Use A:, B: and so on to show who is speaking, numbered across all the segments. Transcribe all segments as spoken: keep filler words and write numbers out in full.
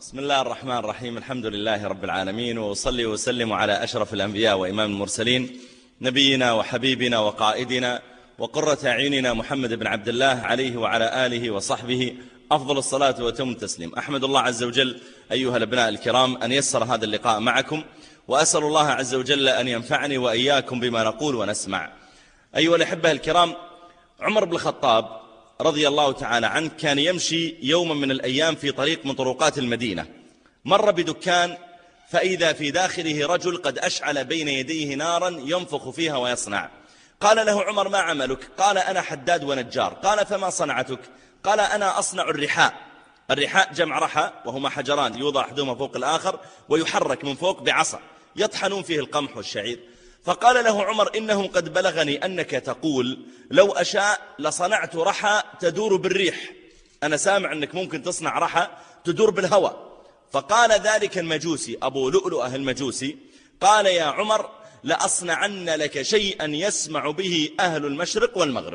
A: بسم الله الرحمن الرحيم. الحمد لله رب العالمين، وأصلي وسلم على أشرف الأنبياء وإمام المرسلين، نبينا وحبيبنا وقائدنا وقرة أعيننا محمد بن عبد الله، عليه وعلى آله وصحبه أفضل الصلاة وتم التسليم. أحمد الله عز وجل أيها الأبناء الكرام أن يسر هذا اللقاء معكم، وأسأل الله عز وجل أن ينفعني وإياكم بما نقول ونسمع. أيها الأحبة الكرام، عمر بن الخطاب رضي الله تعالى عنه كان يمشي يوما من الأيام في طريق من طرقات المدينة، مر بدكان فإذا في داخله رجل قد أشعل بين يديه نارا ينفخ فيها ويصنع. قال له عمر: ما عملك؟ قال: أنا حداد ونجار. قال: فما صنعتك؟ قال: أنا أصنع الرحاء. الرحاء جمع رحى، وهما حجران يوضع أحدهما فوق الآخر ويحرك من فوق بعصا يطحنون فيه القمح والشعير. فقال له عمر: إنه قد بلغني أنك تقول لو أشاء لصنعت رحى تدور بالريح. أنا سامع أنك ممكن تصنع رحى تدور بالهواء. فقال ذلك المجوسي أبو لؤلؤة المجوسي: قال يا عمر: لأصنعن لك شيئا يسمع به أهل المشرق والمغرب.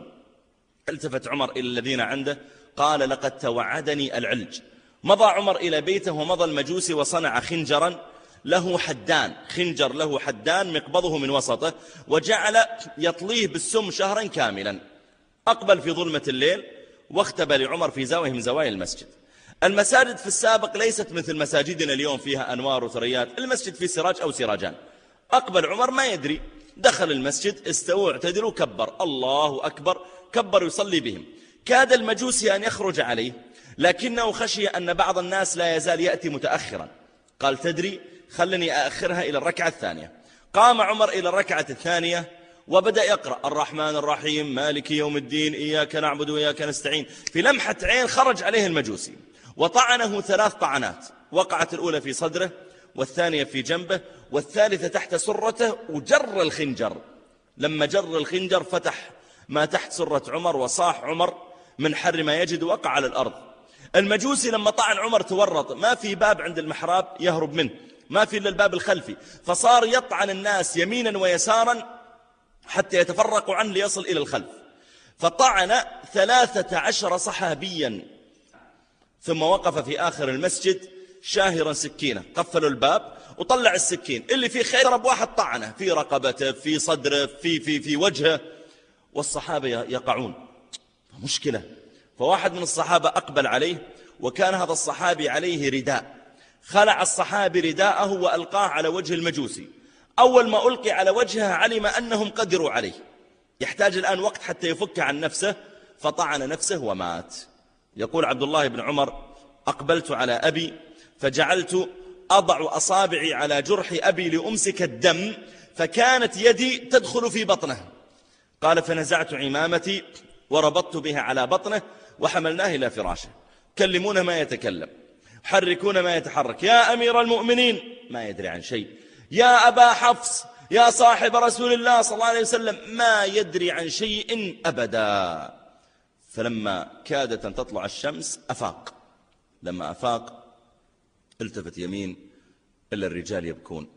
A: التفت عمر إلى الذين عنده قال: لقد توعدني العلج. مضى عمر إلى بيته ومضى المجوسي وصنع خنجرا له حدان، خنجر له حدان مقبضه من وسطه، وجعل يطليه بالسم شهرا كاملا. أقبل في ظلمة الليل واختبى لعمر في زاوية من زوايا المسجد. المساجد في السابق ليست مثل مساجدنا اليوم فيها أنوار وثريات، المسجد فيه سراج أو سراجان. أقبل عمر ما يدري، دخل المسجد استوى اعتدل وكبر الله أكبر، كبر يصلي بهم. كاد المجوسي أن يخرج عليه، لكنه خشي أن بعض الناس لا يزال يأتي متأخرا. قال: تدري، خلني أأخرها إلى الركعة الثانية. قام عمر إلى الركعة الثانية وبدأ يقرأ: الرحمن الرحيم مالك يوم الدين إياك نعبد وإياك نستعين. في لمحة عين خرج عليه المجوسي وطعنه ثلاث طعنات، وقعت الأولى في صدره، والثانية في جنبه، والثالثة تحت سرته، وجر الخنجر. لما جر الخنجر فتح ما تحت سرة عمر، وصاح عمر من حر ما يجد، وقع على الأرض. المجوسي لما طعن عمر تورط، ما في باب عند المحراب يهرب منه، ما في إلا الباب الخلفي، فصار يطعن الناس يمينا ويسارا حتى يتفرقوا عنه ليصل إلى الخلف. فطعن ثلاثة عشر صحابيا، ثم وقف في آخر المسجد شاهرا سكينة، قفلوا الباب وطلع السكين اللي فيه خير، ضرب واحد طعنه في رقبته، في صدره، في, في, في وجهه، والصحابة يقعون. مشكلة. فواحد من الصحابة أقبل عليه، وكان هذا الصحابي عليه رداء، خلع الصحابي رداءه وألقاه على وجه المجوسي. أول ما ألقي على وجهه علم أنهم قدروا عليه، يحتاج الآن وقت حتى يفك عن نفسه، فطعن نفسه ومات. يقول عبد الله بن عمر: أقبلت على أبي فجعلت أضع أصابعي على جرح أبي لأمسك الدم، فكانت يدي تدخل في بطنه. قال: فنزعت عمامتي وربطت بها على بطنه وحملناه إلى فراشه. كلمونه ما يتكلم، حركون ما يتحرك. يا أمير المؤمنين، ما يدري عن شيء. يا أبا حفص، يا صاحب رسول الله صلى الله عليه وسلم، ما يدري عن شيء أبدا. فلما كادت أن تطلع الشمس أفاق. لما أفاق التفت يمين إلا الرجال يبكون،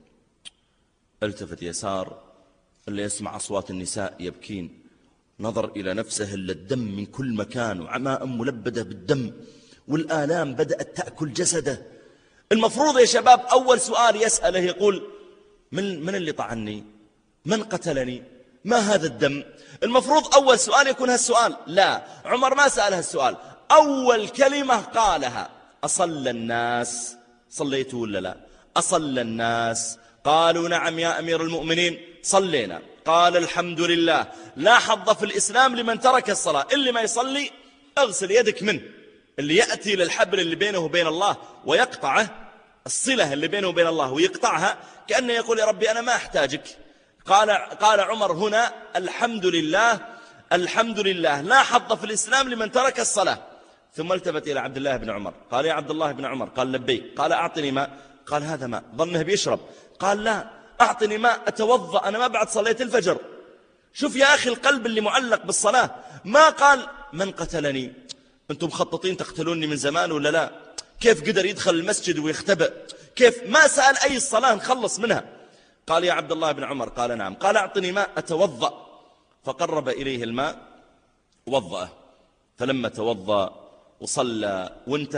A: التفت يسار إلا يسمع أصوات النساء يبكين، نظر إلى نفسه إلا الدم من كل مكان، وعماء ملبدة بالدم، والآلام بدأت تأكل جسده. المفروض يا شباب أول سؤال يسأله يقول: من, من اللي طعني؟ من قتلني؟ ما هذا الدم؟ المفروض أول سؤال يكون هالسؤال. لا، عمر ما سأل هالسؤال. أول كلمة قالها: أصلى الناس؟ صليت ولا لا؟ أصلى الناس؟ قالوا: نعم يا أمير المؤمنين صلينا. قال: الحمد لله، لا حظ في الإسلام لمن ترك الصلاة. اللي ما يصلي اغسل يدك منه. اللي يأتي للحبل اللي بينه وبين الله ويقطعه، الصلة اللي بينه وبين الله ويقطعها، كأنه يقول: يا ربي أنا ما أحتاجك. قال, قال عمر هنا: الحمد لله، الحمد لله، لا حظ في الإسلام لمن ترك الصلاة. ثم التفت إلى عبد الله بن عمر قال: يا عبد الله بن عمر. قال: لبيك. قال: أعطني ماء. قال: هذا ماء. ظنه بيشرب. قال: لا، أعطني ماء أتوضأ، أنا ما بعد صليت الفجر. شوف يا أخي القلب اللي معلق بالصلاة. ما قال: من قتلني؟ أنتم مخططين تقتلوني من زمان ولا لا؟ كيف قدر يدخل المسجد ويختبئ؟ كيف؟ ما سأل أي الصلاة نخلص منها. قال: يا عبد الله بن عمر. قال: نعم. قال: أعطني ماء أتوضأ. فقرب إليه الماء ووضأه. فلما توضأ وصلى وانتهى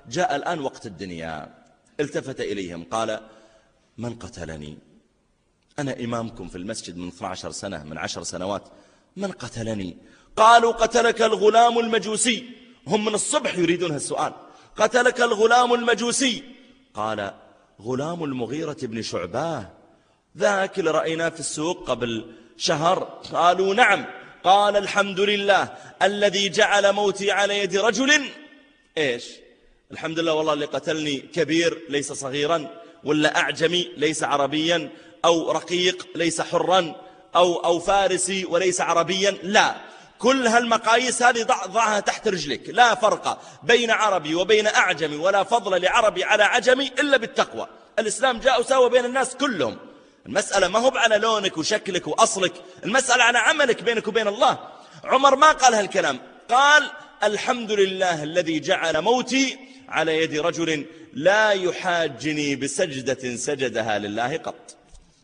A: جاء الآن وقت الدنيا. التفت إليهم قال: من قتلني؟ أنا إمامكم في المسجد من اثنتي عشرة سنة، من عشر سنوات، من قتلني؟ قالوا: قتلك الغلام المجوسي. هم من الصبح يريدون هالسؤال. قتلك الغلام المجوسي. قال: غلام المغيرة بن شعبة، ذاك اللي رأيناه في السوق قبل شهر. قالوا: نعم. قال: الحمد لله الذي جعل موتي على يد رجل إيش؟ الحمد لله والله اللي قتلني كبير ليس صغيرا، ولا أعجمي ليس عربيا، أو رقيق ليس حرا، أو, أو فارسي وليس عربيا. لا، كل هالمقاييس هذه ضع ضعها تحت رجلك. لا فرق بين عربي وبين أعجمي، ولا فضل لعربي على عجمي إلا بالتقوى. الإسلام جاء وساوى بين الناس كلهم. المسألة ما هو على لونك وشكلك وأصلك، المسألة على عملك بينك وبين الله. عمر ما قال هالكلام، قال: الحمد لله الذي جعل موتي على يد رجل لا يحاجني بسجدة سجدها لله قط.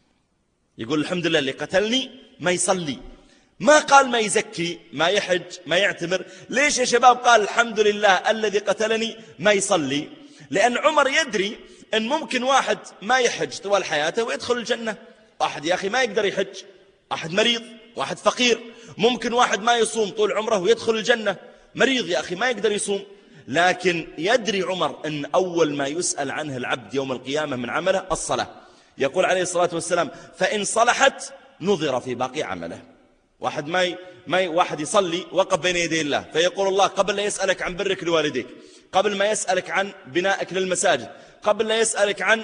A: يقول الحمد لله اللي قتلني ما يصلي، ما قال ما يزكي، ما يحج، ما يعتمر. ليش يا شباب قال الحمد لله الذي قتلني ما يصلي؟ لأن عمر يدري أن ممكن واحد ما يحج طوال حياته ويدخل الجنة. واحد يا أخي ما يقدر يحج، واحد مريض، واحد فقير. ممكن واحد ما يصوم طول عمره ويدخل الجنة، مريض يا أخي ما يقدر يصوم. لكن يدري عمر أن أول ما يسأل عنه العبد يوم القيامة من عمله الصلاة. يقول عليه الصلاة والسلام: فإن صلحت نظر في باقي عمله. واحد ما ي... ما ي... واحد يصلي وقف بين يدي الله، فيقول الله قبل لا يسألك عن برك لوالديك، قبل ما يسألك عن بنائك للمساجد، قبل لا يسألك عن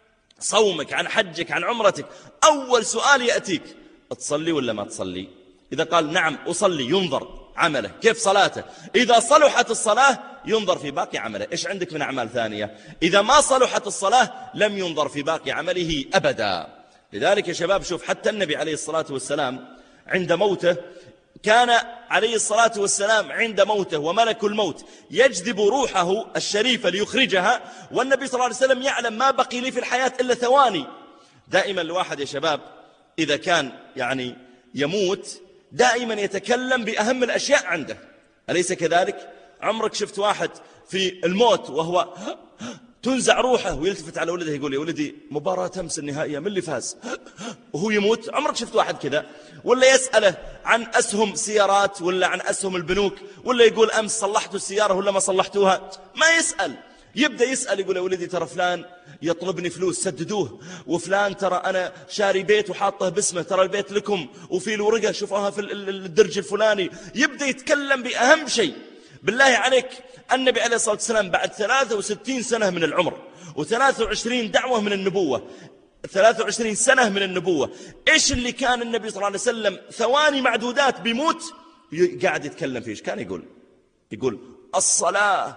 A: صومك، عن حجك، عن عمرتك، أول سؤال يأتيك: تصلي ولا ما تصلي؟ إذا قال نعم أصلي ينظر عمله كيف صلاته. إذا صلحت الصلاة ينظر في باقي عمله، إيش عندك من أعمال ثانية؟ إذا ما صلحت الصلاة لم ينظر في باقي عمله أبدا. لذلك يا شباب شوف، حتى النبي عليه الصلاة والسلام عند موته كان عليه الصلاة والسلام عند موته وملك الموت يجذب روحه الشريفة ليخرجها، والنبي صلى الله عليه وسلم يعلم ما بقي لي في الحياة إلا ثواني. دائما الواحد يا شباب إذا كان يعني يموت دائما يتكلم بأهم الأشياء عنده، أليس كذلك؟ عمرك شفت واحد في الموت وهو تنزع روحه ويلتفت على ولده يقول: يا ولدي مباراة أمس النهائية من اللي فاز؟ وهو يموت. عمرك شفت واحد كذا؟ ولا يسأله عن أسهم سيارات ولا عن أسهم البنوك، ولا يقول أمس صلحتوا السيارة ولا ما صلحتوها؟ ما يسأل. يبدأ يسأل يقول: يا ولدي ترى فلان يطلبني فلوس سددوه، وفلان ترى أنا شاري بيت وحاطه باسمه، ترى البيت لكم وفي الورقة شوفوها في الدرج الفلاني. يبدأ يتكلم بأهم شيء. بالله عليك النبي عليه الصلاة والسلام بعد ثلاثة وستين سنة من العمر وثلاثة وعشرين دعوة من النبوة، ثلاثة وعشرين سنة من النبوة، إيش اللي كان النبي صلى الله عليه وسلم ثواني معدودات بيموت قاعد يتكلم فيه؟ كان يقول يقول الصلاة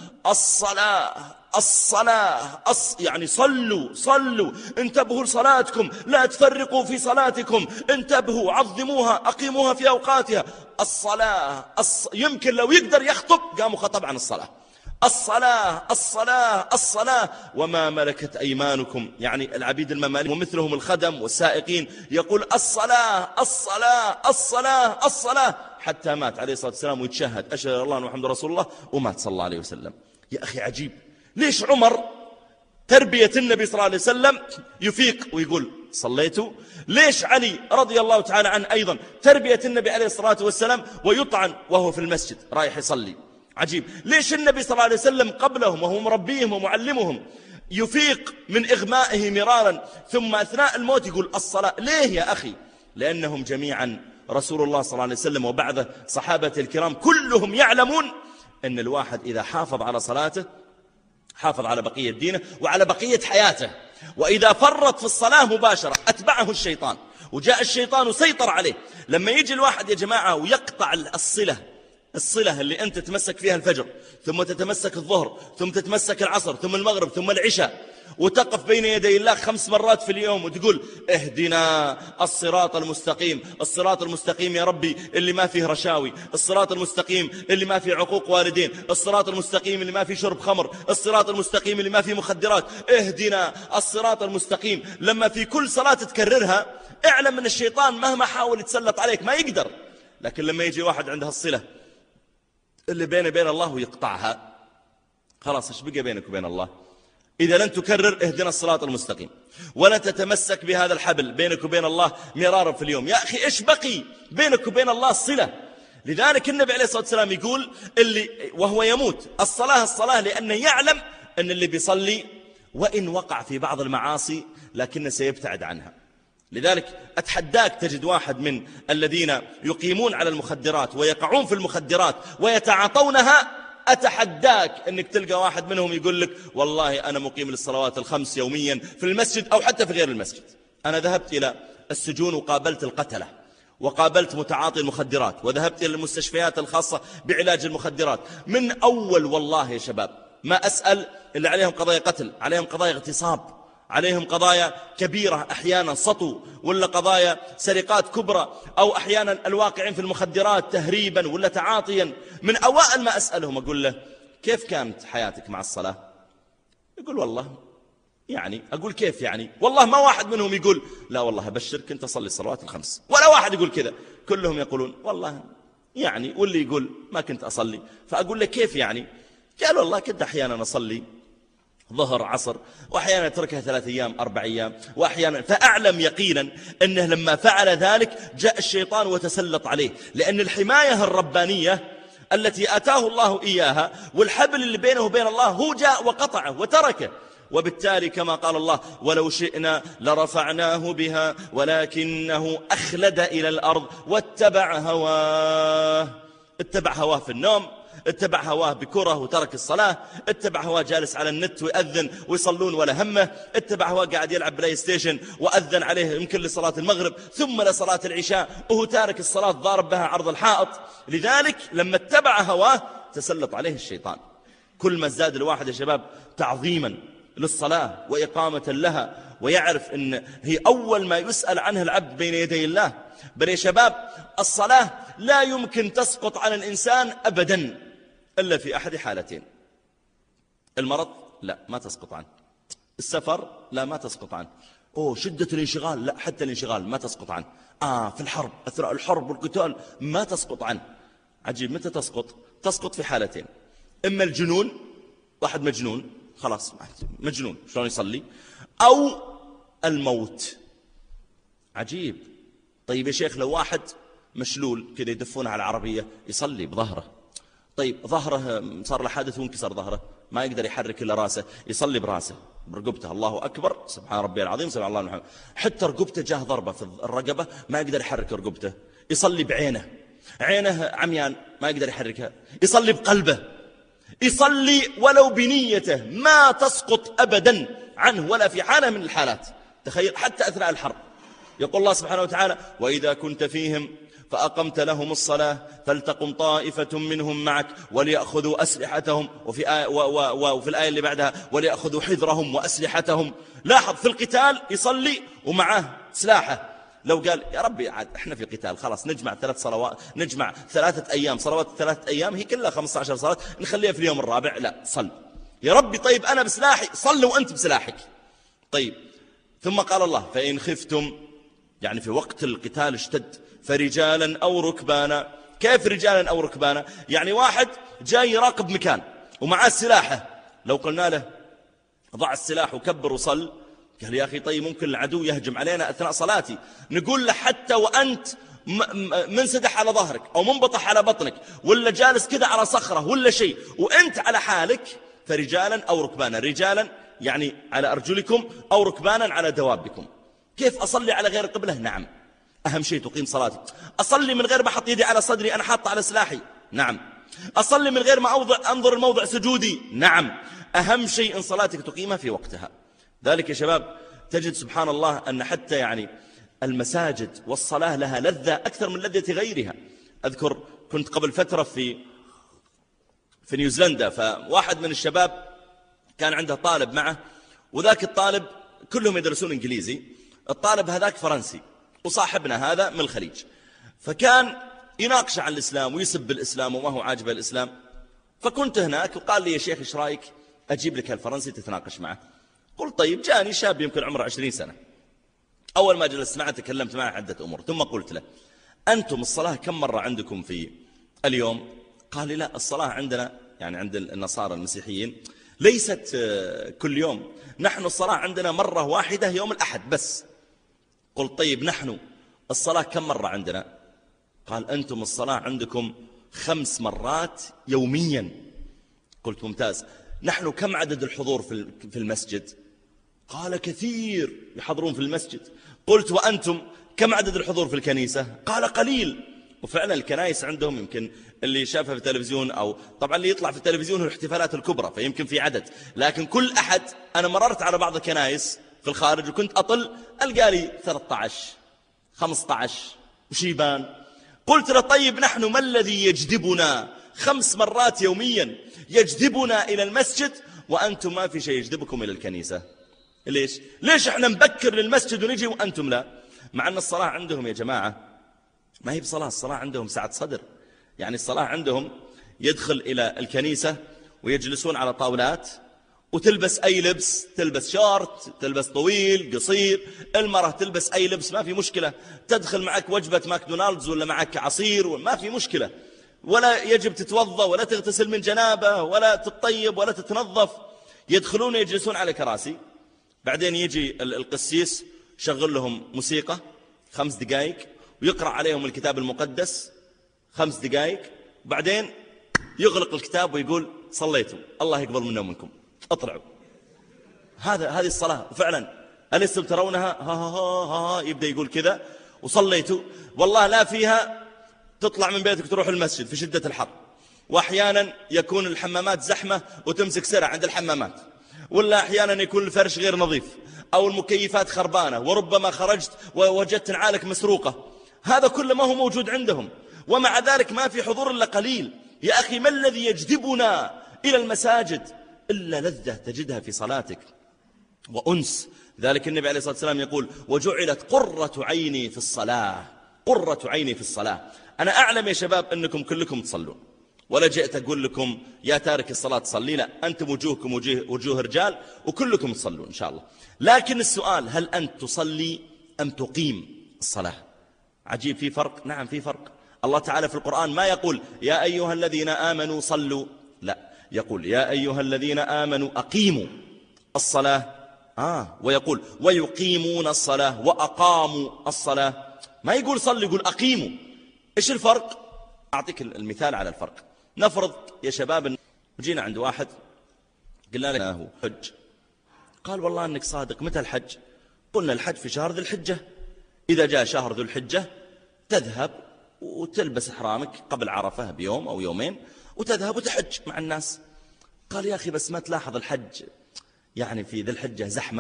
A: الصلاة الصلاة الص... يعني صلوا صلوا، انتبهوا لصلاتكم، لا تفرقوا في صلاتكم، انتبهوا عظموها أقيموها في أوقاتها. الصلاة الص... يمكن لو يقدر يخطب قاموا خطب عن الصلاة. الصلاة الصلاة الصلاة وما ملكت أيمانكم، يعني العبيد المماليك ومثلهم الخدم والسائقين، يقول الصلاة الصلاة الصلاة الصلاة حتى مات عليه الصلاة والسلام ويتشهد أشهد أن لا إله إلا الله محمد رسول الله، ومات صلى الله عليه وسلم. يا أخي عجيب، ليش عمر تربية النبي صلى الله عليه وسلم يفيق ويقول صليتوا؟ ليش علي رضي الله تعالى عنه أيضا تربية النبي عليه الصلاة والسلام ويطعن وهو في المسجد رايح يصلي؟ عجيب. ليش النبي صلى الله عليه وسلم قبلهم وهو مربيهم ومعلمهم يفيق من إغمائه مرارا ثم أثناء الموت يقول الصلاة؟ ليه يا أخي؟ لأنهم جميعا رسول الله صلى الله عليه وسلم وبعده صحابة الكرام كلهم يعلمون أن الواحد إذا حافظ على صلاته حافظ على بقية دينه وعلى بقية حياته، وإذا فرط في الصلاة مباشرة أتبعه الشيطان، وجاء الشيطان وسيطر عليه. لما يجي الواحد يا جماعة ويقطع الصلة الصلة اللي أنت تتمسك فيها الفجر، ثم تتمسك الظهر، ثم تتمسك العصر، ثم المغرب، ثم العشاء، وتقف بين يدي الله خمس مرات في اليوم وتقول اهدنا الصراط المستقيم، الصراط المستقيم يا ربي اللي ما فيه رشاوي، الصراط المستقيم اللي ما فيه عقوق والدين، الصراط المستقيم اللي ما فيه شرب خمر، الصراط المستقيم اللي ما فيه مخدرات، اهدنا الصراط المستقيم. لما في كل صلاة تكررها اعلم من الشيطان مهما حاول يتسلط عليك ما يقدر. لكن لما يجي واحد عندها الصلة اللي بينه بين الله ويقطعها خلاص ايش بقى بينك وبين الله؟ إذا لن تكرر اهدنا الصراط المستقيم ولا تتمسك بهذا الحبل بينك وبين الله مرارا في اليوم، يا أخي إيش بقي بينك وبين الله الصلة؟ لذلك النبي عليه الصلاة والسلام يقول اللي وهو يموت الصلاة الصلاة، لأنه يعلم أن اللي بيصلي وإن وقع في بعض المعاصي لكنه سيبتعد عنها. لذلك أتحداك تجد واحد من الذين يقيمون على المخدرات ويقعون في المخدرات ويتعاطونها، أتحداك أنك تلقى واحد منهم يقول لك والله أنا مقيم للصلوات الخمس يوميا في المسجد أو حتى في غير المسجد. أنا ذهبت إلى السجون وقابلت القتلة وقابلت متعاطي المخدرات وذهبت إلى المستشفيات الخاصة بعلاج المخدرات. من أول والله يا شباب ما أسأل اللي عليهم قضايا قتل، عليهم قضايا اغتصاب، عليهم قضايا كبيرة أحيانا سطو، ولا قضايا سرقات كبرى، أو أحيانا الواقعين في المخدرات تهريبا ولا تعاطيا. من أوائل ما أسألهم أقول له كيف كانت حياتك مع الصلاة؟ يقول والله يعني. أقول كيف يعني؟ والله ما واحد منهم يقول لا والله أبشر كنت أصلي الصلوات الخمس، ولا واحد يقول كذا، كلهم يقولون والله يعني، واللي يقول ما كنت أصلي. فأقول له كيف يعني؟ قال والله كنت أحيانا أصلي ظهر عصر، وأحيانا تركها ثلاث أيام أربع أيام، وأحيانا. فأعلم يقينا أنه لما فعل ذلك جاء الشيطان وتسلط عليه، لأن الحماية الربانية التي أتاه الله إياها والحبل اللي بينه وبين الله هو جاء وقطعه وتركه. وبالتالي كما قال الله ولو شئنا لرفعناه بها ولكنه أخلد إلى الأرض واتبع هواه. اتبع هواه في النوم، اتبع هواه بكره وترك الصلاة، اتبع هواه جالس على النت ويأذن ويصلون ولا همه، اتبع هواه قاعد يلعب بلاي ستيشن وأذن عليه يمكن لصلاة المغرب ثم لصلاة العشاء وهو تارك الصلاة ضارب بها عرض الحائط. لذلك لما اتبع هواه تسلط عليه الشيطان. كل ما ازداد الواحد يا شباب تعظيما للصلاة وإقامة لها ويعرف أن هي أول ما يسأل عنه العبد بين يدي الله. بل يا شباب الصلاة لا يمكن تسقط عن الإنسان أبدا إلا في أحد حالتين: المرض لا ما تسقط عنه، السفر لا ما تسقط عنه، أوه شدة الانشغال لا حتى الانشغال ما تسقط عنه، آه في الحرب أثناء الحرب والقتال ما تسقط عنه. عجيب متى تسقط؟ تسقط في حالتين: إما الجنون، واحد مجنون خلاص مجنون شلون يصلي، أو الموت. عجيب. طيب يا شيخ لو واحد مشلول كذا يدفونه على العربية يصلي بظهره، طيب ظهره صار له حادث وانكسر ظهره ما يقدر يحرك إلا راسه، يصلي براسه برقبته الله أكبر سبحان ربي العظيم سبحان الله محمد. حتى رقبته جاه ضربة في الرقبة ما يقدر يحرك رقبته، يصلي بعينه، عينه عميان ما يقدر يحركها، يصلي بقلبه، يصلي ولو بنيته ما تسقط أبدا عنه ولا في حالة من الحالات. تخيل حتى أثناء الحرب يقول الله سبحانه وتعالى وإذا كنت فيهم فأقمت لهم الصلاة فلتقم طائفة منهم معك وليأخذوا أسلحتهم، وفي, آية و و وفي الآية اللي بعدها وليأخذوا حذرهم وأسلحتهم. لاحظ في القتال يصلي ومعه سلاحه. لو قال يا ربي عاد احنا في قتال خلاص نجمع ثلاث صلوات، نجمع ثلاثة أيام صلوات ثلاثة أيام هي كلها خمسة عشر صلاة نخليها في اليوم الرابع، لا صل يا ربي. طيب أنا بسلاحي، صل وأنت بسلاحك. طيب ثم قال الله فإن خفتم، يعني في وقت القتال اشتد، فرجالا أو ركبانا. كيف رجالا أو ركبانا؟ يعني واحد جاي يراقب مكان ومعاه سلاحه، لو قلنا له ضع السلاح وكبر وصل، قال يا أخي طيب ممكن العدو يهجم علينا أثناء صلاتي. نقول له حتى وأنت منسدح على ظهرك أو منبطح على بطنك ولا جالس كده على صخرة ولا شيء وأنت على حالك، فرجالا أو ركبانا. رجالا يعني على أرجلكم، أو ركبانا على دوابكم. كيف أصلي على غير القبلة؟ نعم أهم شيء تقيم صلاتي. أصلي من غير ما أحط يدي على صدري أنا حاط على سلاحي؟ نعم. أصلي من غير ما أوضع أنظر الموضع سجودي؟ نعم. أهم شيء إن صلاتك تقيمها في وقتها. ذلك يا شباب تجد سبحان الله أن حتى يعني المساجد والصلاة لها لذة أكثر من لذة غيرها. أذكر كنت قبل فترة في في نيوزيلندا، فواحد من الشباب كان عنده طالب معه، وذاك الطالب كلهم يدرسون إنجليزي، الطالب هذاك فرنسي، وصاحبنا هذا من الخليج، فكان يناقش عن الإسلام ويسب الإسلام وما هو عاجب الإسلام. فكنت هناك وقال لي يا شيخ إيش رأيك أجيب لك هالفرنسي تتناقش معه؟ قلت طيب. جاني شاب يمكن عمره عشرين سنة، أول ما جلست معه تكلمت معه عدة أمور، ثم قلت له أنتم الصلاة كم مرة عندكم في اليوم؟ قال لي لا الصلاة عندنا يعني عند النصارى المسيحيين ليست كل يوم، نحن الصلاة عندنا مرة واحدة يوم الأحد بس. قلت طيب نحن الصلاة كم مرة عندنا؟ قال أنتم الصلاة عندكم خمس مرات يوميا. قلت ممتاز. نحن كم عدد الحضور في المسجد؟ قال كثير يحضرون في المسجد. قلت وأنتم كم عدد الحضور في الكنيسة؟ قال قليل. وفعلا الكنائس عندهم يمكن اللي شافها في التلفزيون، أو طبعا اللي يطلع في التلفزيون هو الاحتفالات الكبرى فيمكن في عدد، لكن كل أحد أنا مررت على بعض الكنائس في الخارج وكنت أطل ألقى لي ثلاثة عشر خمسة عشر وشيبان. قلت له طيب نحن ما الذي يجذبنا خمس مرات يوميا يجذبنا إلى المسجد وأنتم ما في شيء يجذبكم إلى الكنيسة؟ ليش؟ ليش احنا نبكر للمسجد ونجي وأنتم لا؟ مع أن الصلاة عندهم يا جماعة ما هي بصلاة، الصلاة عندهم سعة صدر. يعني الصلاة عندهم يدخل إلى الكنيسة ويجلسون على طاولات وتلبس أي لبس، تلبس شورت، تلبس طويل قصير، المرأة تلبس أي لبس ما في مشكلة، تدخل معك وجبة ماكدونالدز ولا معك عصير ما في مشكلة، ولا يجب تتوضأ ولا تغتسل من جنابة ولا تطيب ولا تتنظف. يدخلون يجلسون على كراسي، بعدين يجي القسيس شغل لهم موسيقى خمس دقائق ويقرأ عليهم الكتاب المقدس خمس دقائق، بعدين يغلق الكتاب ويقول صليتوا الله يقبل منا ومنكم اطلعوا. هذا هذه الصلاة. وفعلا ألستم ترونها؟ ها ها ها ها يبدأ يقول كذا وصليتوا. والله لا فيها تطلع من بيتك تروح المسجد في شدة الحر، وأحيانا يكون الحمامات زحمة وتمسك سرعة عند الحمامات، ولا أحيانا يكون الفرش غير نظيف أو المكيفات خربانة، وربما خرجت ووجدت نعالك مسروقة. هذا كله ما هو موجود عندهم، ومع ذلك ما في حضور إلا قليل. يا أخي ما الذي يجذبنا إلى المساجد إلا لذة تجدها في صلاتك وأنس. ذلك النبي عليه الصلاة والسلام يقول وجعلت قرة عيني في الصلاة، قرة عيني في الصلاة. أنا أعلم يا شباب أنكم كلكم تصلون، ولا جئت أقول لكم يا تارك الصلاة تصلي، لا، أنتم وجوهكم وجوه, وجوه رجال وكلكم تصلون إن شاء الله. لكن السؤال هل أنت تصلي أم تقيم الصلاة؟ عجيب، في فرق. نعم في فرق. الله تعالى في القرآن ما يقول يا أيها الذين آمنوا صلوا، لا، يقول يا أيها الذين آمنوا أقيموا الصلاة، آه ويقول ويقيمون الصلاة وأقاموا الصلاة. ما يقول صلوا، يقول أقيموا. إيش الفرق؟ أعطيك المثال على الفرق. نفرض يا شباب جينا عند واحد قلنا له حج، قال والله أنك صادق، متى الحج؟ قلنا الحج في شهر ذي الحجة، إذا جاء شهر ذو الحجة تذهب وتلبس إحرامك قبل عرفة بيوم أو يومين وتذهب وتحج مع الناس. قال يا أخي بس ما تلاحظ الحج يعني في ذي الحجة زحمة؟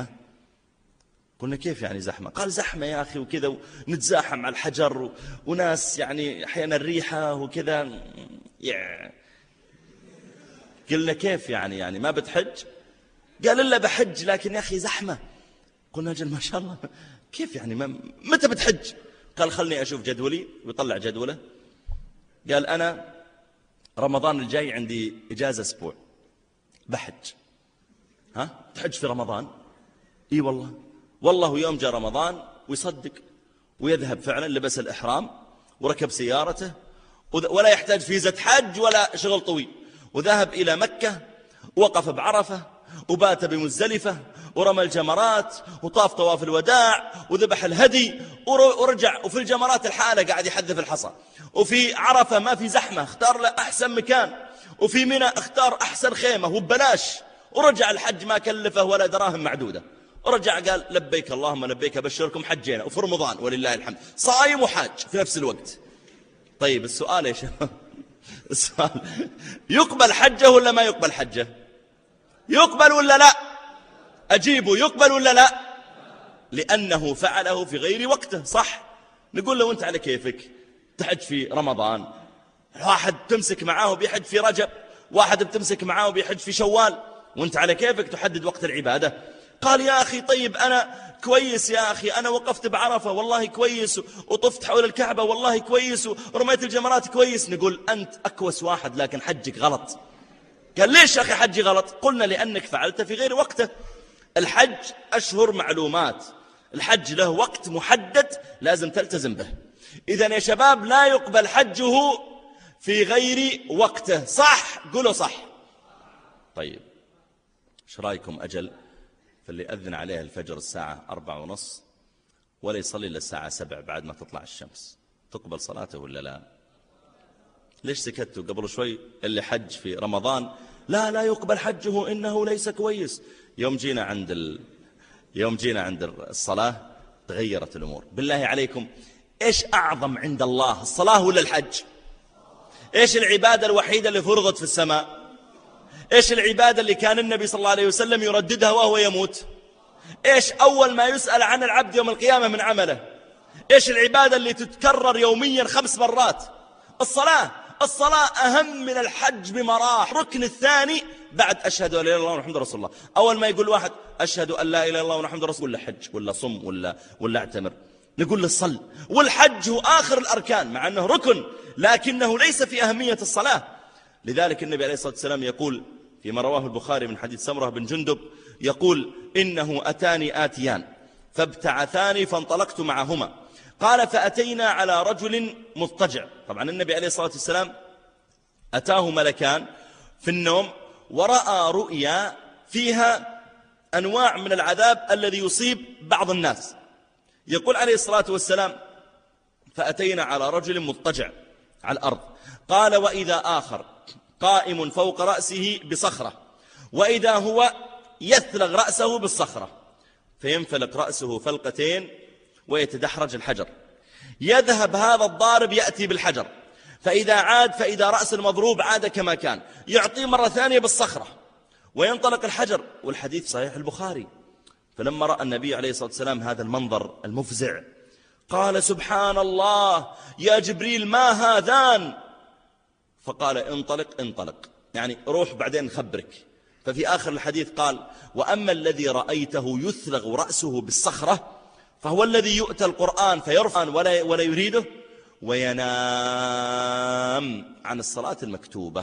A: قلنا كيف يعني زحمة؟ قال زحمة يا أخي وكذا ونتزاحم على الحجر وناس يعني أحيانا الريحة وكذا. يعني قلنا كيف يعني يعني ما بتحج؟ قال إلا بحج لكن يا أخي زحمة. قلنا جل ما شاء الله كيف يعني ما متى بتحج؟ قال خلني أشوف جدولي، ويطلع جدوله. قال أنا رمضان الجاي عندي إجازة أسبوع بحج. ها تحج في رمضان؟ إي والله. والله يوم جاء رمضان ويصدق ويذهب فعلا، لبس الإحرام وركب سيارته ولا يحتاج فيزة حج ولا شغل طويل، وذهب إلى مكة، وقف بعرفة وبات بمزدلفة ورمى الجمرات وطاف طواف الوداع وذبح الهدي ورجع، وفي الجمرات الحالة قاعد يحذف الحصى، وفي عرفة ما في زحمة اختار له أحسن مكان، وفي منى اختار أحسن خيمة وببلاش، ورجع الحج ما كلفه ولا دراهم معدودة، ورجع قال لبيك اللهم لبيك أبشركم حجينا، وفي رمضان ولله الحمد صايم وحاج في نفس الوقت. طيب السؤال يا شباب، السؤال يقبل حجه ولا ما يقبل حجه؟ يقبل ولا لا؟ أجيبه يقبل ولا لا؟ لأنه فعله في غير وقته. صح؟ نقول له أنت على كيفك تحج في رمضان، واحد تمسك معاه بيحج في رجب، واحد بتمسك معاه بيحج في شوال، وانت على كيفك تحدد وقت العبادة. قال يا أخي طيب أنا كويس يا أخي، أنا وقفت بعرفة والله كويس، وطفت حول الكعبة والله كويس، ورميت الجمرات كويس. نقول أنت أكوس واحد لكن حجك غلط. قال ليش يا أخي حجي غلط؟ قلنا لأنك فعلت في غير وقته. الحج أشهر معلومات، الحج له وقت محدد لازم تلتزم به. إذن يا شباب لا يقبل حجه في غير وقته. صح؟ قولوا صح. طيب ايش رايكم أجل فاللي أذن عليها الفجر الساعة أربعة ونص ولا يصلي إلا الساعة سبع بعد ما تطلع الشمس، تقبل صلاته ولا لا؟ ليش سكتوا قبل شوي؟ اللي حج في رمضان لا لا يقبل حجه إنه ليس كويس. يوم جينا عند ال... يوم جينا عند الصلاة تغيرت الأمور. بالله عليكم إيش أعظم عند الله، الصلاة ولا الحج؟ إيش العبادة الوحيدة اللي فرضت في السماء؟ إيش العبادة اللي كان النبي صلى الله عليه وسلم يرددها وهو يموت؟ إيش أول ما يسأل عن العبد يوم القيامة من عمله؟ إيش العبادة اللي تتكرر يوميا خمس مرات؟ الصلاة. الصلاة أهم من الحج بمراحل. ركن الثاني بعد أشهد أن لا إله إلا الله محمد رسول الله. أول ما يقول واحد أشهد أن لا إله إلا الله محمد رسول الله، ولا حج ولا صم ولا ولا اعتمر، نقول له صل. والحج هو آخر الأركان مع أنه ركن لكنه ليس في أهمية الصلاة. لذلك النبي عليه الصلاة والسلام يقول فيما رواه البخاري من حديث سمرة بن جندب يقول إنه أتاني آتيان فابتعثاني فانطلقت معهما، قال فأتينا على رجل مضطجع. طبعا النبي عليه الصلاة والسلام أتاه ملكان في النوم ورأى رؤيا فيها أنواع من العذاب الذي يصيب بعض الناس. يقول عليه الصلاة والسلام فأتينا على رجل مضطجع على الأرض، قال وإذا آخر قائم فوق رأسه بصخرة، وإذا هو يثلغ رأسه بالصخرة فينفلق رأسه فلقتين ويتدحرج الحجر، يذهب هذا الضارب يأتي بالحجر، فإذا عاد فإذا رأس المضروب عاد كما كان، يعطيه مرة ثانية بالصخرة وينطلق الحجر. والحديث صحيح البخاري. فلما رأى النبي عليه الصلاة والسلام هذا المنظر المفزع قال سبحان الله يا جبريل ما هذان؟ فقال انطلق انطلق، يعني روح بعدين نخبرك. ففي آخر الحديث قال وأما الذي رأيته يثلغ رأسه بالصخرة فهو الذي يؤتى القرآن فيرفع ولا, ولا يريده وينام عن الصلاة المكتوبة،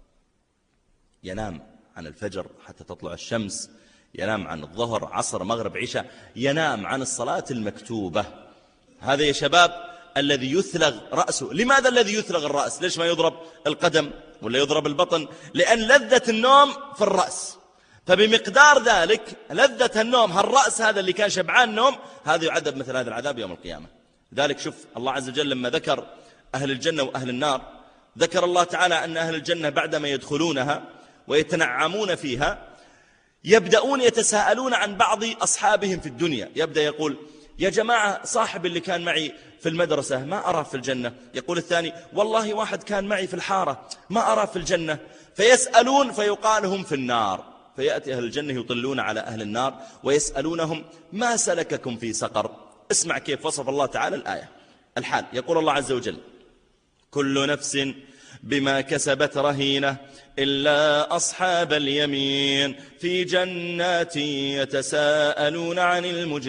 A: ينام عن الفجر حتى تطلع الشمس، ينام عن الظهر عصر مغرب عشاء، ينام عن الصلاة المكتوبة. هذا يا شباب الذي يثلغ رأسه. لماذا الذي يثلغ الرأس؟ ليش ما يضرب القدم ولا يضرب البطن؟ لأن لذة النوم في الرأس، فبمقدار ذلك لذة النوم هالرأس هذا اللي كان شبعان نوم هذا يعذب مثل هذا العذاب يوم القيامة. ذلك شوف الله عز وجل لما ذكر أهل الجنة وأهل النار ذكر الله تعالى أن أهل الجنة بعدما يدخلونها ويتنعمون فيها يبدأون يتساءلون عن بعض أصحابهم في الدنيا. يبدأ يقول يا جماعة صاحب اللي كان معي في المدرسة ما أراه في الجنة، يقول الثاني والله واحد كان معي في الحارة ما أراه في الجنة، فيسألون فيقال هم في النار، فيأتي أهل الجنة يطلون على أهل النار ويسألونهم ما سلككم في سقر. اسمع كيف وصف الله تعالى الآية الحال. يقول الله عز وجل كل نفس بما كسبت رهينة إلا أصحاب اليمين في جنات يتساءلون عن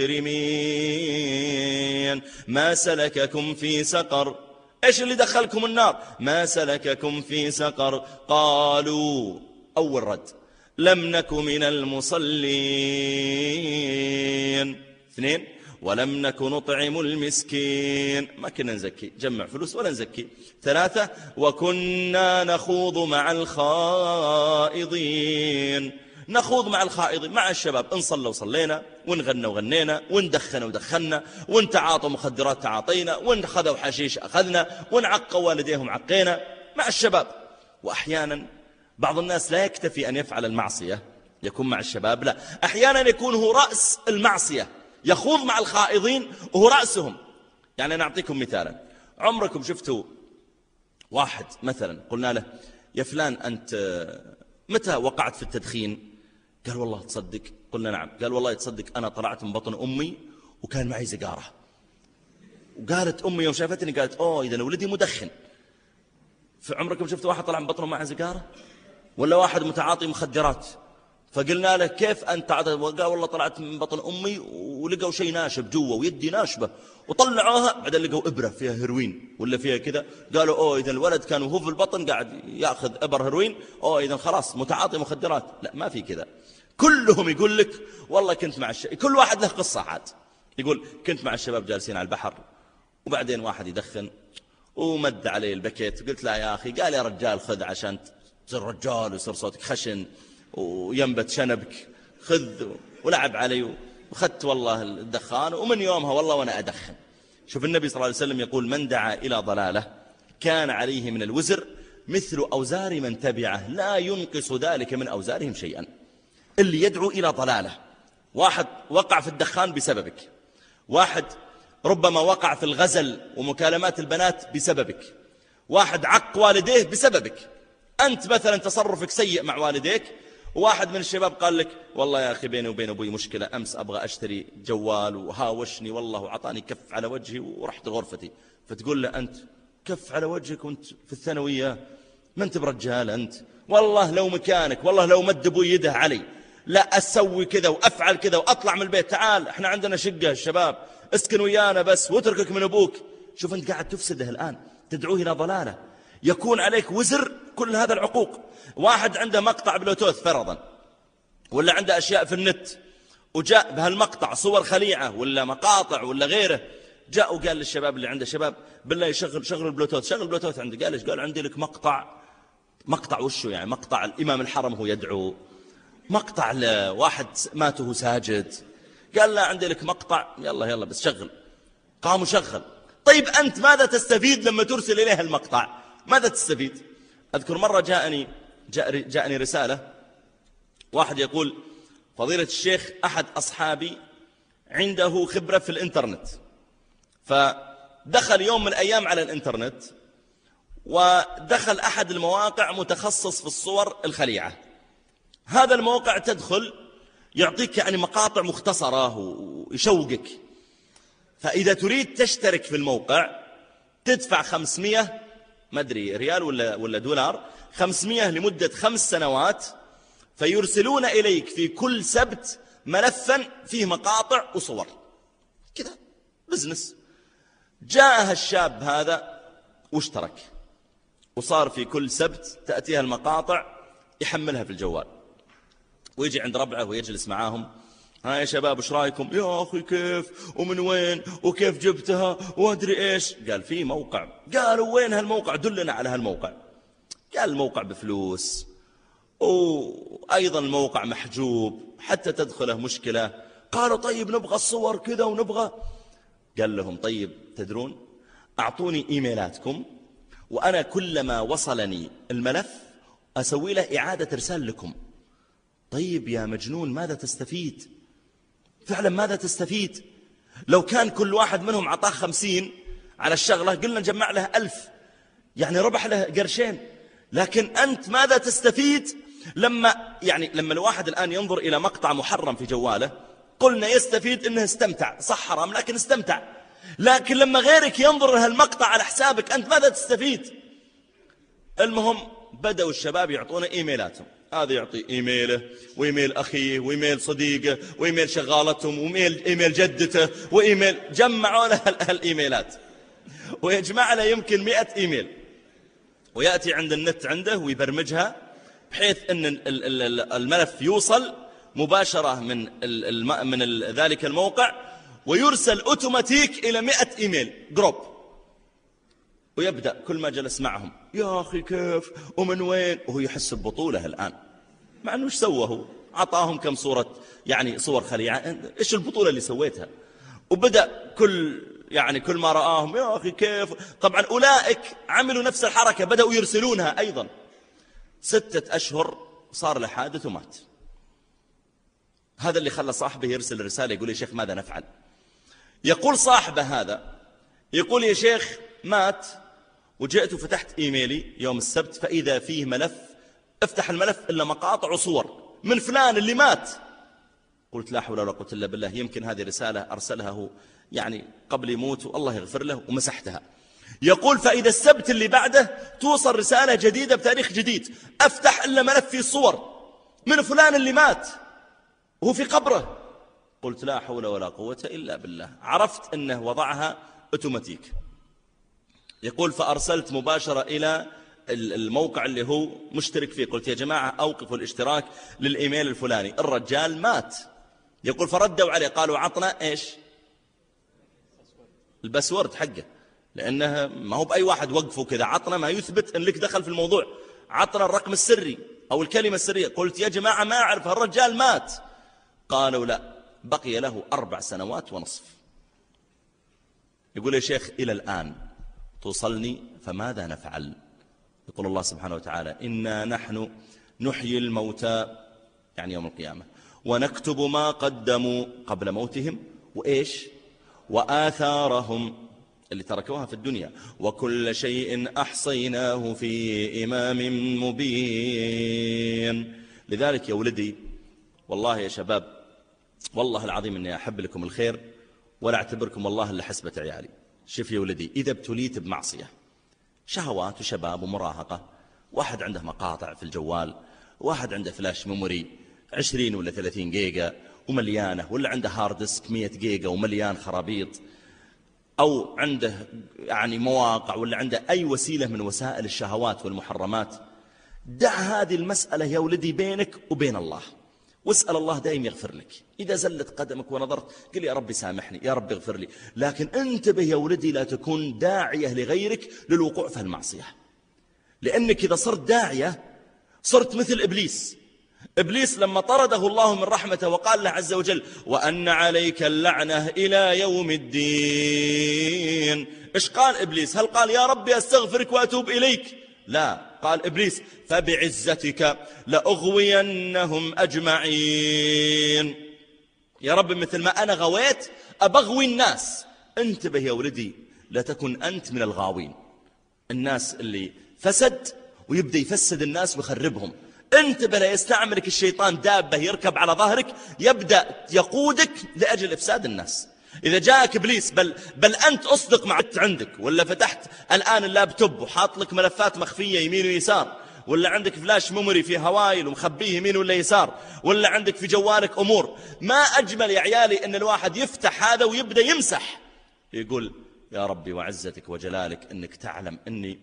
A: المجرمين ما سلككم في سقر. إيش اللي دخلكم النار؟ ما سلككم في سقر قالوا أول رد لم نك من المصلين، اثنين ولم نك نطعم المسكين، ما كنا نزكي جمع فلوس ولا نزكي، ثلاثة وكنا نخوض مع الخائضين، نخوض مع الخائضين مع الشباب، إن صلوا وصلينا ونغنى وغنينا وندخن ودخنا ونتعاطوا مخدرات تعاطينا ونخذوا حشيش أخذنا ونعقوا والديهم عقينا مع الشباب. وأحيانا بعض الناس لا يكتفي أن يفعل المعصية يكون مع الشباب، لا أحيانا يكون هو رأس المعصية يخوض مع الخائضين وهو رأسهم. يعني أنا أعطيكم مثالا، عمركم شفتوا واحد مثلا قلنا له يا فلان أنت متى وقعت في التدخين؟ قال والله تصدق. قلنا نعم. قال والله تصدق أنا طلعت من بطن أمي وكان معي سيجارة، وقالت أمي يوم شافتني قالت أوه إذا ولدي مدخن. فعمركم شفتوا واحد طلع من بطنه معه سيجارة؟ ولا واحد متعاطي مخدرات فقلنا له كيف أنت؟ قال والله طلعت من بطن أمي ولقوا شيء ناشب جوا ويدي ناشبة وطلعوها، بعدين لقوا إبرة فيها هيروين ولا فيها كذا، قالوا أوه إذا الولد كان وهو في البطن قاعد يأخذ إبر هيروين، أوه إذا خلاص متعاطي مخدرات. لا ما في كذا. كلهم يقول لك والله كنت مع الشباب، كل واحد له قصة عاد. يقول كنت مع الشباب جالسين على البحر وبعدين واحد يدخن ومد عليه البكيت، قلت لا يا أخي، قال يا رجال خذ عشان تصير رجال ويصير صوتك خشن، وينبت شنبك، خذ، ولعب علي وخدت والله الدخان، ومن يومها والله وأنا أدخن. شوف النبي صلى الله عليه وسلم يقول: من دعا إلى ضلالة كان عليه من الوزر مثل أوزار من تبعه لا ينقص ذلك من أوزارهم شيئا. اللي يدعو إلى ضلالة، واحد وقع في الدخان بسببك، واحد ربما وقع في الغزل ومكالمات البنات بسببك، واحد عق والديه بسببك، أنت مثلا تصرفك سيء مع والديك، واحد من الشباب قال لك: والله يا أخي بيني وبين أبوي مشكلة، أمس أبغى أشتري جوال وهاوشني والله وعطاني كف على وجهي ورحت غرفتي. فتقول له: أنت كف على وجهك وانت في الثانوية، ما انت برجال أنت، والله لو مكانك، والله لو مد أبوي يده علي لا أسوي كذا وأفعل كذا وأطلع من البيت، تعال احنا عندنا شقة الشباب اسكن ويانا بس وتركك من أبوك. شوف أنت قاعد تفسده الآن، تدعوه إلى ضلالة، يكون عليك وزر كل هذا العقوق. واحد عنده مقطع بلوتوث فرضا، ولا عنده أشياء في النت، وجاء بهالمقطع صور خليعة ولا مقاطع ولا غيره، جاء وقال للشباب اللي عنده: شباب بالله يشغل شغل البلوتوث، شغل البلوتوث عنده. قال: إيش؟ قال: عندي لك مقطع. مقطع وشو يعني؟ مقطع الإمام الحرم هو يدعو، مقطع لواحد مات وهو ساجد. قال: لا عندي لك مقطع، يلا يلا بس شغل. قام وشغل. طيب أنت ماذا تستفيد لما ترسل إليها المقطع؟ ماذا تستفيد؟ أذكر مرة جاءني جاء جاءني رسالة، واحد يقول: فضيلة الشيخ، أحد أصحابي عنده خبرة في الإنترنت، فدخل يوم من الأيام على الإنترنت ودخل أحد المواقع متخصص في الصور الخليعة. هذا الموقع تدخل يعطيك يعني مقاطع مختصرة ويشوقك، فإذا تريد تشترك في الموقع تدفع خمسمية ما أدري ريال ولا ولا دولار، خمسمية لمدة خمس سنوات، فيرسلون إليك في كل سبت ملفا فيه مقاطع وصور كذا، بزنس. جاءها الشاب هذا واشترك، وصار في كل سبت تأتيها المقاطع يحملها في الجوال، ويجي عند ربعه ويجلس معاهم: ها يا شباب ايش رايكم؟ يا أخي كيف ومن وين وكيف جبتها وادري إيش. قال: في موقع. قالوا: وين هالموقع؟ دلنا على هالموقع. قال: الموقع بفلوس، وأيضا الموقع محجوب، حتى تدخله مشكلة. قالوا: طيب نبغى الصور كذا ونبغى. قال لهم: طيب تدرون، أعطوني إيميلاتكم، وأنا كلما وصلني الملف أسوي له إعادة إرسال لكم. طيب يا مجنون، ماذا تستفيد؟ فعلا ماذا تستفيد؟ لو كان كل واحد منهم عطاه خمسين على الشغلة قلنا نجمع له ألف، يعني ربح له قرشين. لكن أنت ماذا تستفيد لما يعني لما الواحد الآن ينظر إلى مقطع محرم في جواله؟ قلنا يستفيد إنه استمتع، صح حرام لكن استمتع. لكن لما غيرك ينظر لها المقطع على حسابك أنت ماذا تستفيد؟ المهم بدأوا الشباب يعطون إيميلاتهم، هذا يعطي إيميله وإيميل أخيه وإيميل صديقه وإيميل شغالتهم وإيميل إيميل جدته وإيميل، جمعوا له الإيميلات، ويجمع له يمكن مئة إيميل، ويأتي عند النت عنده ويبرمجها بحيث أن الملف يوصل مباشرة من من ذلك الموقع، ويرسل أوتوماتيك إلى مئة إيميل جروب. ويبدأ كل ما جلس معهم: يا أخي كيف ومن وين، وهو يحس ببطولة الآن، مع أنه إيش سواه؟ عطاهم كم صورة يعني صور خليعة، إيش البطولة اللي سويتها؟ وبدأ كل يعني كل ما رآهم: يا أخي كيف. طبعا أولئك عملوا نفس الحركة، بدأوا يرسلونها أيضا. ستة أشهر صار له حادث ومات. هذا اللي خلى صاحبه يرسل رسالة يقول: يا شيخ ماذا نفعل؟ يقول صاحبه هذا، يقول: يا شيخ مات، وجئت وفتحت إيميلي يوم السبت فإذا فيه ملف، افتح الملف إلا مقاطع وصور من فلان اللي مات. قلت: لا حول ولا قوة إلا بالله، يمكن هذه رسالة أرسلها هو يعني قبل يموت والله يغفر له، ومسحتها. يقول: فإذا السبت اللي بعده توصل رسالة جديدة بتاريخ جديد، أفتح إلا ملف فيه صور من فلان اللي مات وهو في قبره. قلت: لا حول ولا قوة إلا بالله. عرفت أنه وضعها أوتوماتيك. يقول: فأرسلت مباشرة إلى الموقع اللي هو مشترك فيه، قلت: يا جماعة أوقفوا الاشتراك للإيميل الفلاني. الرجال مات. يقول: فردوا عليه قالوا: عطنا إيش؟ الباسورد حقه، لأنه ما هو بأي واحد وقفوا كذا، عطنا ما يثبت أن لك دخل في الموضوع، عطنا الرقم السري. أو الكلمة السرية. قلت يا جماعة ما أعرف، الرجال مات. قالوا لا، بقي له أربع سنوات ونصف. يقول يا شيخ إلى الآن توصلني، فماذا نفعل؟ يقول الله سبحانه وتعالى إنا نحن نحيي الموتى، يعني يوم القيامة، ونكتب ما قدموا قبل موتهم، وإيش؟ وآثارهم اللي تركوها في الدنيا، وكل شيء أحصيناه في إمام مبين. لذلك يا ولدي، والله يا شباب، والله العظيم أني أحب لكم الخير ولا أعتبركم والله اللي حسبة عيالي. شوف يا ولدي، إذا ابتليت بمعصية، شهوات وشباب ومراهقة، واحد عنده مقاطع في الجوال، واحد عنده فلاش ميموري عشرين ولا ثلاثين جيجا ومليانة، ولا عنده هارد ديسك مية جيجا ومليان خرابيط، أو عنده يعني مواقع، ولا عنده أي وسيلة من وسائل الشهوات والمحرمات. دع هذه المسألة يا ولدي بينك وبين الله، واسأل الله دائم يغفر لك. إذا زلت قدمك ونظرت قل يا ربي سامحني، يا ربي اغفر لي، لكن انتبه يا ولدي لا تكون داعية لغيرك للوقوع في المعصية. لأنك إذا صرت داعية صرت مثل إبليس. إبليس لما طرده الله من رحمته وقال له عز وجل وأن عليك اللعنة إلى يوم الدين، إيش قال إبليس؟ هل قال يا ربي أستغفرك وأتوب إليك؟ لا، قال إبليس فبعزتك لأغوينهم أجمعين. يا رب مثل ما أنا غويت أبغوي الناس. انتبه يا ولدي لا تكن أنت من الغاوين، الناس اللي فسد ويبدأ يفسد الناس ويخربهم. انتبه لا يستعملك الشيطان دابة يركب على ظهرك يبدأ يقودك لأجل إفساد الناس. إذا جاءك إبليس بل, بل أنت أصدق مع عندك، ولا فتحت الآن اللابتوب وحاط لك ملفات مخفية يمين ويسار، ولا عندك فلاش ميموري في هوايل ومخبيه يمين ولا يسار، ولا عندك في جوالك أمور، ما أجمل يا عيالي أن الواحد يفتح هذا ويبدأ يمسح، يقول يا ربي وعزتك وجلالك أنك تعلم أني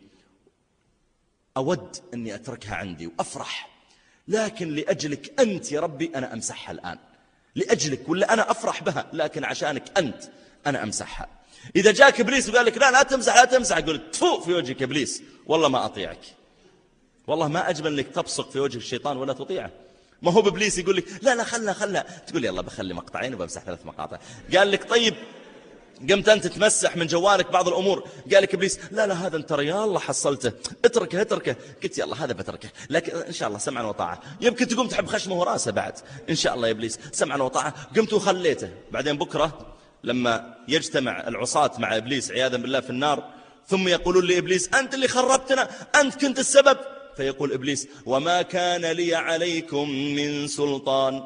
A: أود أني أتركها عندي وأفرح، لكن لأجلك أنت يا ربي أنا أمسحها الآن، لأجلك، ولا أنا أفرح بها لكن عشانك أنت أنا أمسحها. إذا جاك إبليس وقال لك لا لا تمسح لا تمسح، يقول تفو في وجهك إبليس، والله ما أطيعك. والله ما أجمل لك تبصق في وجه الشيطان ولا تطيعه. ما هو بإبليس يقول لك لا لا خلنا خلنا، تقول يلا بخلي مقطعين وبمسح ثلاث مقاطع. قال لك طيب قمت أنت تمسح من جوالك بعض الأمور، قال لك إبليس لا لا هذا أنت يا الله حصلته، اتركه اتركه. قلت يلا هذا بتركه، لكن إن شاء الله سمعا وطاعة. يمكن تقوم تحب خشمه وراسه بعد، إن شاء الله يا إبليس سمعا وطاعة. قمت وخليته. بعدين بكرة لما يجتمع العصاة مع إبليس عياذا بالله في النار، ثم يقولون لإبليس أنت اللي خربتنا، أنت كنت السبب. فيقول إبليس وما كان لي عليكم من سلطان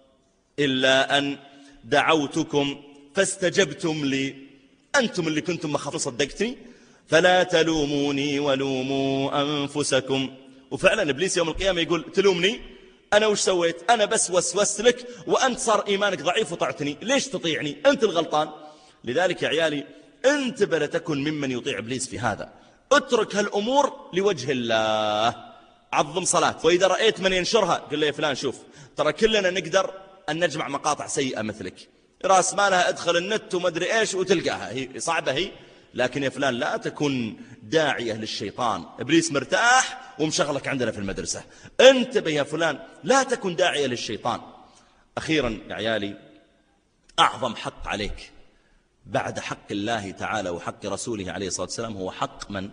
A: إلا أن دعوتكم فاستجبتم لي، أنتم اللي كنتم مخافين صدقتني، فلا تلوموني ولوموا أنفسكم. وفعلا إبليس يوم القيامة يقول تلومني أنا وش سويت؟ أنا بس وسوست لك وأنت صار إيمانك ضعيف وطعتني، ليش تطيعني؟ أنت الغلطان. لذلك يا عيالي انتبه لا تكن ممن يطيع إبليس في هذا. اترك هالأمور لوجه الله، عظم صلاة. وإذا رأيت من ينشرها قل له يا فلان شوف ترى كلنا نقدر أن نجمع مقاطع سيئة مثلك، راس مالها ادخل النت وما ادري ايش وتلقاها، هي صعبة هي، لكن يا فلان لا تكن داعية للشيطان. إبليس مرتاح ومشغلك عندنا في المدرسة، انتبه يا فلان لا تكن داعية للشيطان. أخيرا يا عيالي، أعظم حق عليك بعد حق الله تعالى وحق رسوله عليه الصلاة والسلام هو حق من؟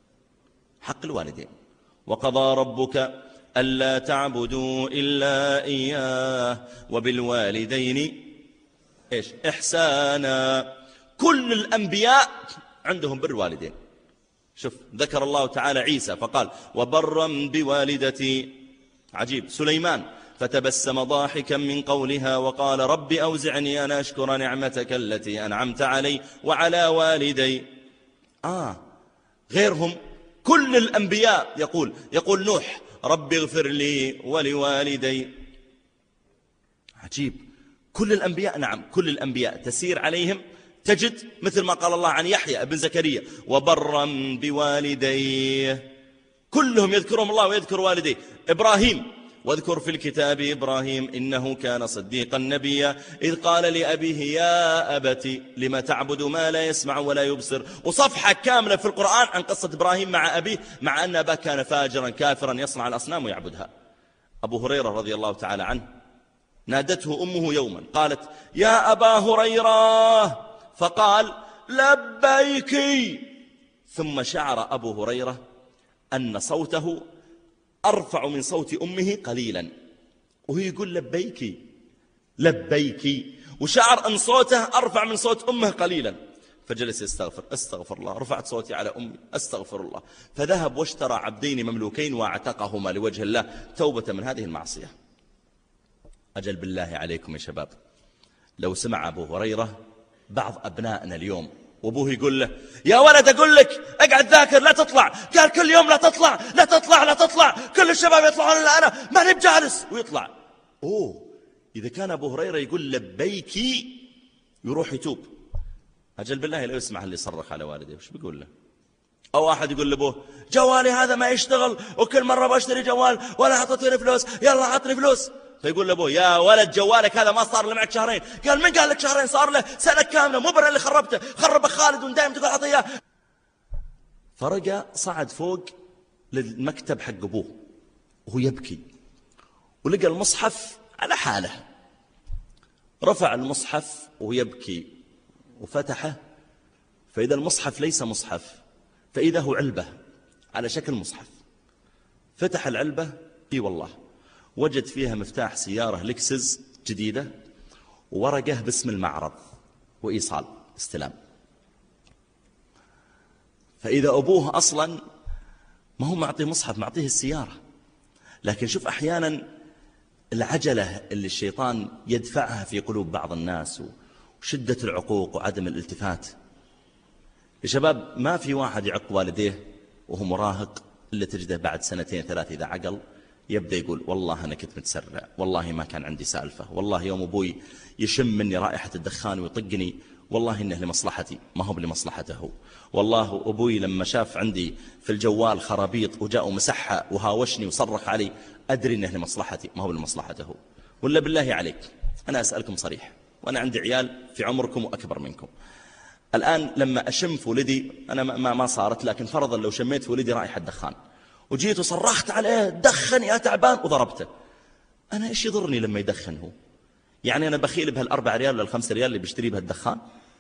A: حق الوالدين. وقضى ربك ألا تعبدوا إلا إياه وبالوالدين إيش؟ إحسانا. كل الأنبياء عندهم بر والدين. شوف ذكر الله تعالى عيسى فقال وبرا بوالدتي. عجيب. سليمان فتبسم ضاحكا من قولها وقال رب أوزعني أن أشكر نعمتك التي أنعمت علي وعلى والدي. آه غيرهم كل الأنبياء يقول يقول نوح رب اغفر لي ولوالدي. عجيب. كل الأنبياء، نعم كل الأنبياء تسير عليهم تجد مثل ما قال الله عن يحيى ابن زكريا وبرا بوالديه، كلهم يذكرهم الله ويذكر والديه. إبراهيم واذكر في الكتاب إبراهيم إنه كان صديقا نبيا إذ قال لأبيه يا أبت لما تعبد ما لا يسمع ولا يبصر. وصفحة كاملة في القرآن عن قصة إبراهيم مع أبيه، مع أن أباه كان فاجرا كافرا يصنع الأصنام ويعبدها. أبو هريرة رضي الله تعالى عنه نادته أمه يوما قالت يا أبا هريرة، فقال لبيك. ثم شعر أبو هريرة أن صوته أرفع من صوت أمه قليلا، وهي يقول لبيك لبيك، وشعر أن صوته أرفع من صوت أمه قليلا، فجلس يستغفر استغفر الله، رفعت صوتي على أمي استغفر الله، فذهب واشترى عبدين مملوكين واعتقهما لوجه الله توبة من هذه المعصية. أجل بالله عليكم يا شباب، لو سمع أبو هريرة بعض أبنائنا اليوم وأبوه يقول له يا ولد أقول لك اقعد ذاكر لا تطلع، قال كل يوم لا تطلع لا تطلع لا تطلع، كل الشباب يطلعون إلا أنا ماني بجالس، ويطلع. أوه، إذا كان أبو هريرة يقول لبيك يروح يتوب. أجل بالله لو يسمع اللي يصرخ على والده وش بيقول له؟ أو أحد يقول لأبوه جوالي هذا ما يشتغل وكل مرة بشتري جوال ولا حطيتني فلوس، يلا عطني فلوس. فيقول لأبوه يا ولد جوالك هذا ما صار له معك شهرين. قال من قال لك شهرين؟ صار له سنة كاملة، مو أنا اللي خربته، خربه خالد ودائما تقول عطيه. فرجع صعد فوق للمكتب حق أبوه وهو يبكي، ولقى المصحف على حاله، رفع المصحف وهو يبكي وفتحه، فإذا المصحف ليس مصحف، فإذا هو علبة على شكل مصحف. فتح العلبة، اي والله وجد فيها مفتاح سيارة لكسس جديدة وورقة باسم المعرض وإيصال استلام. فإذا أبوه أصلا ما هو معطيه مصحف، معطيه السيارة. لكن شوف أحيانا العجلة اللي الشيطان يدفعها في قلوب بعض الناس وشدة العقوق وعدم الالتفات. يا شباب ما في واحد يعق والديه وهو مراهق إلا تجده بعد سنتين ثلاث إذا عقل يبدأ يقول والله أنا كنت متسرع، والله ما كان عندي سالفة، والله يوم أبوي يشم مني رائحة الدخان ويطقني والله إنه لمصلحتي ما هو لمصلحته هو، والله أبوي لما شاف عندي في الجوال خرابيط وجاء ومسحها وهاوشني وصرخ علي أدري إنه لمصلحتي ما هو لمصلحته هو. ولا بالله عليك أنا أسألكم صريح، وأنا عندي عيال في عمركم وأكبر منكم، الآن لما أشم في ولدي أنا ما, ما صارت، لكن فرضا لو شميت في ولدي رائحة دخان وجيت وصرخت عليه دخن يا تعبان وضربته، أنا إيش يضرني لما يدخن هو؟ يعني أنا بخيل بهالأربع ريال ولا الخمسة ريال اللي بيشتري بها الدخان؟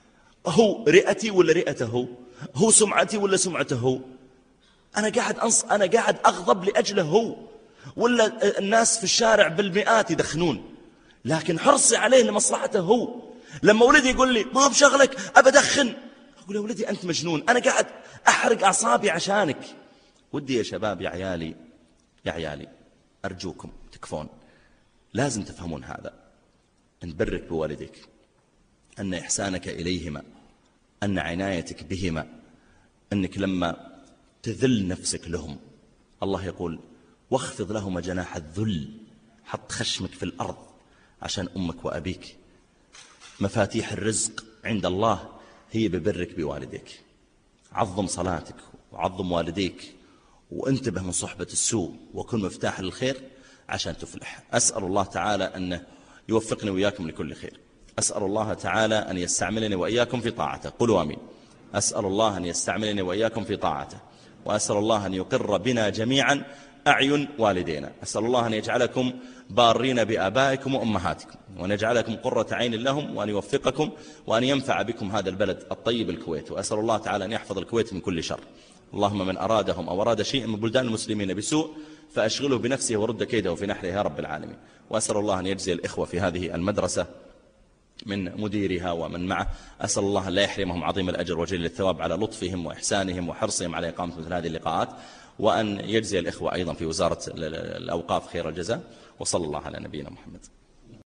A: هو رئتي ولا رئته هو؟ هو سمعتي ولا سمعته هو؟ أنا قاعد أنص أنا قاعد أغضب لأجله هو، ولا الناس في الشارع بالمئات يدخنون، لكن حرصي عليه لمصلحته هو. لما ولدي يقول لي ما بشغلك أبدخن، أقول يا ولدي أنت مجنون، أنا قاعد أحرق أعصابي عشانك. ودي يا شباب يا عيالي يا عيالي أرجوكم تكفون، لازم تفهمون هذا، أن برك بوالديك، أن إحسانك إليهما، أن عنايتك بهما، أنك لما تذل نفسك لهم، الله يقول واخفض لهما جناح الذل، حط خشمك في الأرض عشان أمك وأبيك. مفاتيح الرزق عند الله هي ببرك بوالديك. عظم صلاتك وعظم والديك وانتبه من صحبة السوء وكن مفتاح للخير عشان تفلح. أسأل الله تعالى أن يوفقني وإياكم لكل خير. أسأل الله تعالى أن يستعملني وإياكم في طاعته. قولوا آمين. أسأل الله أن يستعملني وإياكم في طاعته، وأسأل الله أن يقر بنا جميعا أعين والدينا. أسأل الله أن يجعلكم بارين بآبائكم وأمهاتكم، وأن يجعلكم قرة عين لهم، وأن يوفقكم وأن ينفع بكم هذا البلد الطيب الكويت. وأسأل الله تعالى أن يحفظ الكويت من كل شر. اللهم من أرادهم أو أراد شيئا من بلدان المسلمين بسوء فأشغله بنفسه ورد كيده في نحره يا رب العالمين. وأسأل الله أن يجزي الإخوة في هذه المدرسة من مديرها ومن معه، أسأل الله أن لا يحرمهم عظيم الأجر وجل الثواب على لطفهم وإحسانهم وحرصهم على إقامة مثل هذه اللقاءات، وأن يجزي الإخوة أيضا في وزارة الأوقاف خير الجزاء. وصلى الله على نبينا محمد.